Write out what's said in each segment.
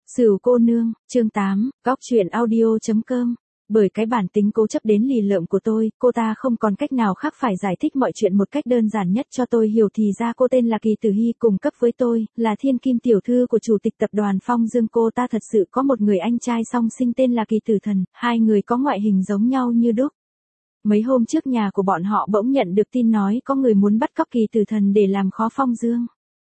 Sửu cô nương, chương 8, góc truyện audio.com. Bởi cái bản tính cố chấp đến lì lợm của tôi, cô ta không còn cách nào khác phải giải thích mọi chuyện một cách đơn giản nhất cho tôi hiểu thì ra cô tên là Kỳ Tử Hy cùng cấp với tôi, là thiên kim tiểu thư của chủ tịch tập đoàn Phong Dương. Cô ta thật sự có một người anh trai song sinh tên là Kỳ Tử Thần, hai người có ngoại hình giống nhau như đúc. Mấy hôm trước nhà của bọn họ bỗng nhận được tin nói có người muốn bắt cóc Kỳ Tử Thần để làm khó Phong Dương.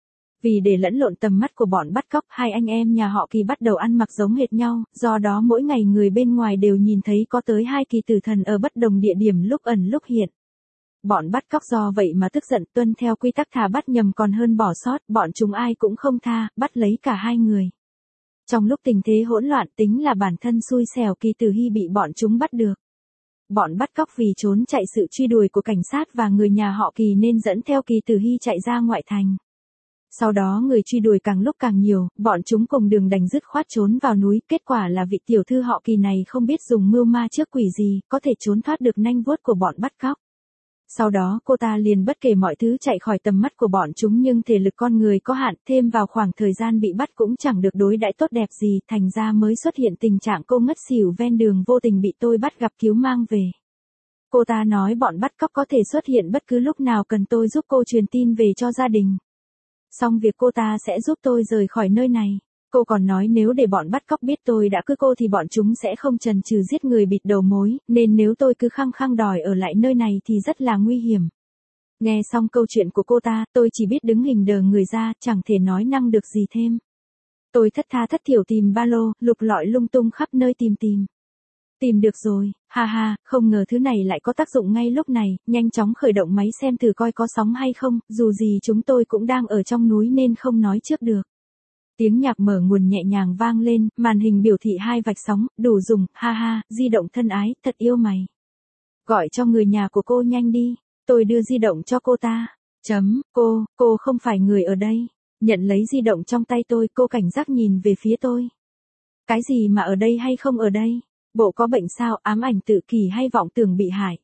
Vì để lẫn lộn tầm mắt của bọn bắt cóc, hai anh em nhà họ Kỳ bắt đầu ăn mặc giống hệt nhau, do đó mỗi ngày người bên ngoài đều nhìn thấy có tới hai Kỳ Tử Thần ở bất đồng địa điểm lúc ẩn lúc hiện. Bọn bắt cóc do vậy mà tức giận, tuân theo quy tắc thà bắt nhầm còn hơn bỏ sót, bọn chúng ai cũng không tha, bắt lấy cả hai người. Trong lúc tình thế hỗn loạn, tính là bản thân xui xẻo, Kỳ Tử Hy bị bọn chúng bắt được. Bọn bắt cóc vì trốn chạy sự truy đuổi của cảnh sát và người nhà họ Kỳ nên dẫn theo Kỳ Tử Hy chạy ra ngoại thành. Sau đó người truy đuổi càng lúc càng nhiều, bọn chúng cùng đường đành dứt khoát trốn vào núi, kết quả là vị tiểu thư họ Kỳ này không biết dùng mưu ma trước quỷ gì, có thể trốn thoát được nanh vuốt của bọn bắt cóc. Sau đó cô ta liền bất kể mọi thứ chạy khỏi tầm mắt của bọn chúng, nhưng thể lực con người có hạn, thêm vào khoảng thời gian bị bắt cũng chẳng được đối đãi tốt đẹp gì, thành ra mới xuất hiện tình trạng cô ngất xỉu ven đường, vô tình bị tôi bắt gặp cứu mang về. Cô ta nói bọn bắt cóc có thể xuất hiện bất cứ lúc nào, cần tôi giúp cô truyền tin về cho gia đình. Xong việc cô ta sẽ giúp tôi rời khỏi nơi này. Cô còn nói nếu để bọn bắt cóc biết tôi đã cưới cô thì bọn chúng sẽ không chần chừ giết người bịt đầu mối, nên nếu tôi cứ khăng khăng đòi ở lại nơi này thì rất là nguy hiểm. Nghe xong câu chuyện của cô ta, tôi chỉ biết đứng hình đờ người ra, chẳng thể nói năng được gì thêm. Tôi thất tha thất thiểu tìm ba lô, lục lọi lung tung khắp nơi tìm. Tìm được rồi, ha ha, không ngờ thứ này lại có tác dụng ngay lúc này, nhanh chóng khởi động máy xem thử coi có sóng hay không, dù gì chúng tôi cũng đang ở trong núi nên không nói trước được. Tiếng nhạc mở nguồn nhẹ nhàng vang lên, màn hình biểu thị 2 vạch sóng, đủ dùng, ha ha, di động thân ái, thật yêu mày. Gọi cho người nhà của cô nhanh đi, tôi đưa di động cho cô ta. Cô không phải người ở đây. Nhận lấy di động trong tay tôi, cô cảnh giác nhìn về phía tôi. Cái gì mà ở đây hay không ở đây? Bộ có bệnh sao, ám ảnh tự kỷ hay vọng tưởng bị hại?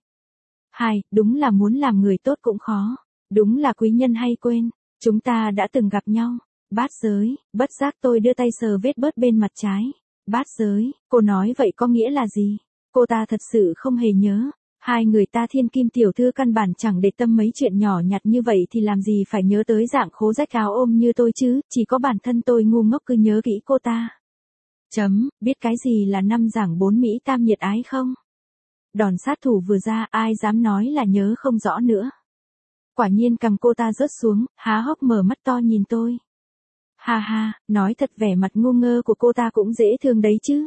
Đúng là muốn làm người tốt cũng khó. Đúng là quý nhân hay quên. Chúng ta đã từng gặp nhau. Bát giới, bất giác tôi đưa tay sờ vết bớt bên mặt trái. Bát giới, cô nói vậy có nghĩa là gì? Cô ta thật sự không hề nhớ. Hai người ta thiên kim tiểu thư căn bản chẳng để tâm mấy chuyện nhỏ nhặt như vậy thì làm gì phải nhớ tới dạng khố rách áo ôm như tôi chứ, chỉ có bản thân tôi ngu ngốc cứ nhớ kỹ cô ta. Biết cái gì là 5 giảng 4 Mỹ tam nhiệt ái không? Đòn sát thủ vừa ra, ai dám nói là nhớ không rõ nữa. Quả nhiên cằm cô ta rớt xuống, há hốc mở mắt to nhìn tôi. Ha ha, nói thật vẻ mặt ngu ngơ của cô ta cũng dễ thương đấy chứ.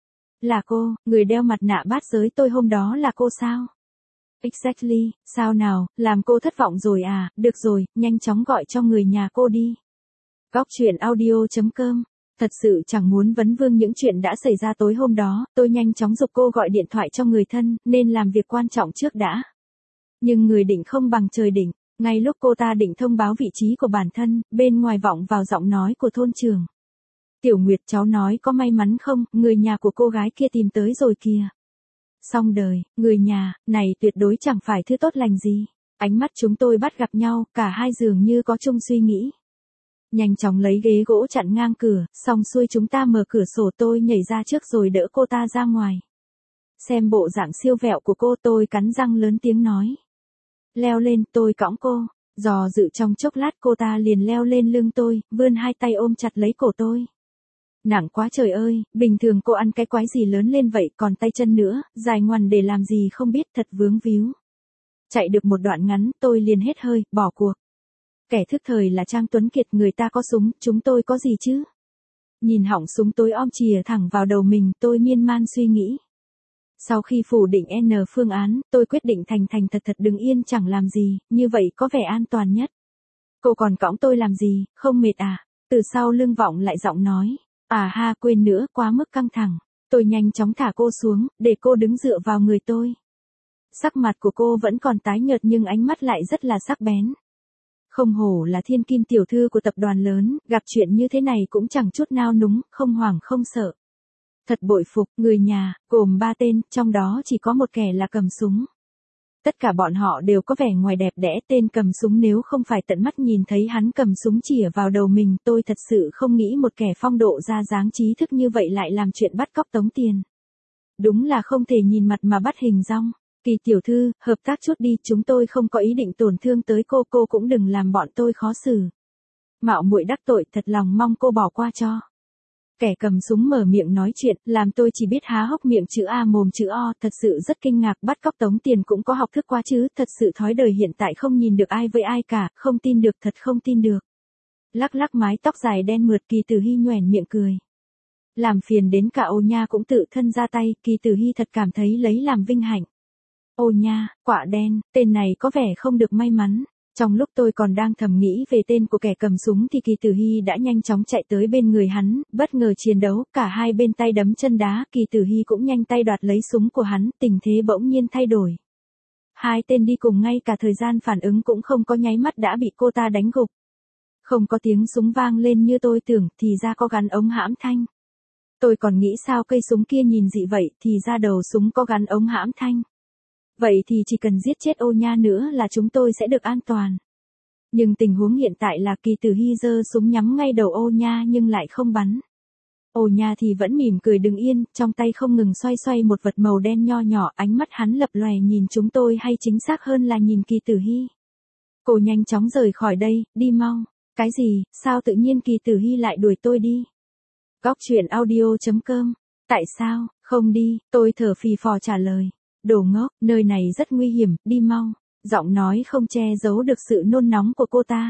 Là cô, người đeo mặt nạ bát giới tôi hôm đó là cô sao? Exactly, sao nào, làm cô thất vọng rồi à, được rồi, nhanh chóng gọi cho người nhà cô đi. Góc truyện audio.com. Thật sự chẳng muốn vấn vương những chuyện đã xảy ra tối hôm đó, tôi nhanh chóng giục cô gọi điện thoại cho người thân, nên làm việc quan trọng trước đã. Nhưng người định không bằng trời định, ngay lúc cô ta định thông báo vị trí của bản thân, bên ngoài vọng vào giọng nói của thôn trưởng. Tiểu Nguyệt, cháu nói có may mắn không, người nhà của cô gái kia tìm tới rồi kìa. Xong đời, người nhà, này tuyệt đối chẳng phải thứ tốt lành gì. Ánh mắt chúng tôi bắt gặp nhau, cả hai dường như có chung suy nghĩ. Nhanh chóng lấy ghế gỗ chặn ngang cửa, xong xuôi chúng ta mở cửa sổ, tôi nhảy ra trước rồi đỡ cô ta ra ngoài. Xem bộ dạng siêu vẹo của cô, tôi cắn răng lớn tiếng nói. Leo lên, tôi cõng cô. Dò dự trong chốc lát cô ta liền leo lên lưng tôi, vươn hai tay ôm chặt lấy cổ tôi. Nặng quá trời ơi, bình thường cô ăn cái quái gì lớn lên vậy, còn tay chân nữa, dài ngoằn để làm gì không biết, thật vướng víu. Chạy được một đoạn ngắn, tôi liền hết hơi, bỏ cuộc. Kẻ thức thời là Trang Tuấn Kiệt, người ta có súng, chúng tôi có gì chứ? Nhìn họng súng tối om chìa thẳng vào đầu mình, tôi miên man suy nghĩ. Sau khi phủ định N phương án, tôi quyết định thành thật đứng yên chẳng làm gì, như vậy có vẻ an toàn nhất. Cô còn cõng tôi làm gì, không mệt à? Từ sau lưng vọng lại giọng nói. À ha, quên nữa, quá mức căng thẳng. Tôi nhanh chóng thả cô xuống, để cô đứng dựa vào người tôi. Sắc mặt của cô vẫn còn tái nhợt nhưng ánh mắt lại rất là sắc bén. Không hổ là thiên kim tiểu thư của tập đoàn lớn, gặp chuyện như thế này cũng chẳng chút nao núng, không hoảng không sợ. Thật bội phục, người nhà, gồm 3 tên, trong đó chỉ có một kẻ là cầm súng. Tất cả bọn họ đều có vẻ ngoài đẹp đẽ, tên cầm súng nếu không phải tận mắt nhìn thấy hắn cầm súng chĩa vào đầu mình, tôi thật sự không nghĩ một kẻ phong độ ra dáng trí thức như vậy lại làm chuyện bắt cóc tống tiền. Đúng là không thể nhìn mặt mà bắt hình dong. Kỳ tiểu thư, hợp tác chút đi, chúng tôi không có ý định tổn thương tới cô cũng đừng làm bọn tôi khó xử. Mạo muội đắc tội, thật lòng mong cô bỏ qua cho. Kẻ cầm súng mở miệng nói chuyện, làm tôi chỉ biết há hốc miệng chữ A mồm chữ O, thật sự rất kinh ngạc, bắt cóc tống tiền cũng có học thức quá chứ, thật sự thói đời hiện tại không nhìn được ai với ai cả, không tin được, thật không tin được. Lắc lắc mái tóc dài đen mượt, Kỳ Tử Hy nhoẻn miệng cười. Làm phiền đến cả Ô Nha cũng tự thân ra tay, Kỳ Tử Hy thật cảm thấy lấy làm vinh hạnh. Ô Nha, quạ đen, tên này có vẻ không được may mắn. Trong lúc tôi còn đang thầm nghĩ về tên của kẻ cầm súng thì Kỳ Tử Hy đã nhanh chóng chạy tới bên người hắn, bất ngờ chiến đấu, cả hai bên tay đấm chân đá, Kỳ Tử Hy cũng nhanh tay đoạt lấy súng của hắn, tình thế bỗng nhiên thay đổi. Hai tên đi cùng ngay cả thời gian phản ứng cũng không có nháy mắt đã bị cô ta đánh gục. Không có tiếng súng vang lên như tôi tưởng, thì ra có gắn ống hãm thanh. Tôi còn nghĩ sao cây súng kia nhìn dị vậy, thì ra đầu súng có gắn ống hãm thanh. Vậy thì chỉ cần giết chết Ô Nha nữa là chúng tôi sẽ được an toàn. Nhưng tình huống hiện tại là Kỳ Tử Hy giơ súng nhắm ngay đầu Ô Nha nhưng lại không bắn. Ô Nha thì vẫn mỉm cười đứng yên, trong tay không ngừng xoay xoay một vật màu đen nho nhỏ, ánh mắt hắn lập lòe nhìn chúng tôi hay chính xác hơn là nhìn Kỳ Tử Hy. Cô nhanh chóng rời khỏi đây, đi mau. Cái gì, sao tự nhiên Kỳ Tử Hy lại đuổi tôi đi? Góc truyện audio.com. Tại sao, không đi, tôi thở phì phò trả lời. Đồ ngốc, nơi này rất nguy hiểm, đi mau. Giọng nói không che giấu được sự nôn nóng của cô ta.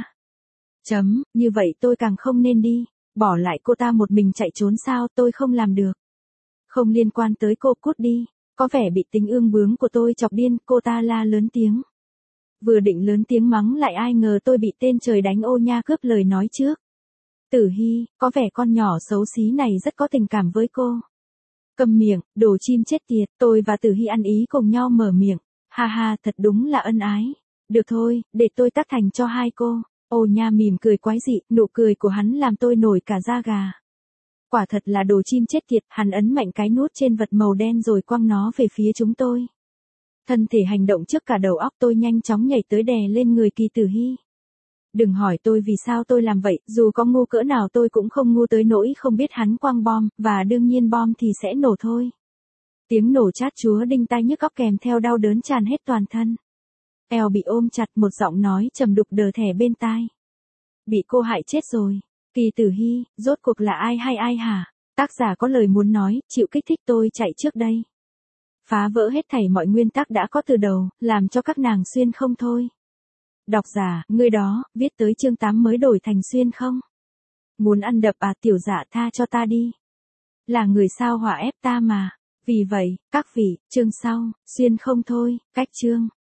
Như vậy tôi càng không nên đi. Bỏ lại cô ta một mình chạy trốn sao, tôi không làm được. Không liên quan tới cô, cút đi. Có vẻ bị tính ương bướng của tôi chọc điên, cô ta la lớn tiếng. Vừa định lớn tiếng mắng lại ai ngờ tôi bị tên trời đánh Ô Nha cướp lời nói trước. Tử Hy, có vẻ con nhỏ xấu xí này rất có tình cảm với cô. Câm miệng, đồ chim chết tiệt, tôi và Tử Hy ăn ý cùng nhau mở miệng. Ha ha, thật đúng là ân ái. Được thôi, để tôi tác thành cho hai cô. Ô Nha mỉm cười quái dị, nụ cười của hắn làm tôi nổi cả da gà. Quả thật là đồ chim chết tiệt, hắn ấn mạnh cái nút trên vật màu đen rồi quăng nó về phía chúng tôi. Thân thể hành động trước cả đầu óc tôi nhanh chóng nhảy tới đè lên người Kỳ Tử Hy. Đừng hỏi tôi vì sao tôi làm vậy, dù có ngu cỡ nào tôi cũng không ngu tới nỗi không biết hắn quăng bom, và đương nhiên bom thì sẽ nổ thôi. Tiếng nổ chát chúa đinh tai nhức óc kèm theo đau đớn tràn hết toàn thân. Eo bị ôm chặt, một giọng nói trầm đục đờ thẻ bên tai. Bị cô hại chết rồi. Kỳ Tử Hy, rốt cuộc là ai hay ai hả? Tác giả có lời muốn nói, chịu kích thích tôi chạy trước đây. Phá vỡ hết thảy mọi nguyên tắc đã có từ đầu, làm cho các nàng xuyên không thôi. Độc giả, ngươi đó, viết tới chương 8 mới đổi thành xuyên không? Muốn ăn đập à, tiểu dạ tha cho ta đi. Là người sao hỏa ép ta mà. Vì vậy, các vị, chương sau, xuyên không thôi, cách chương.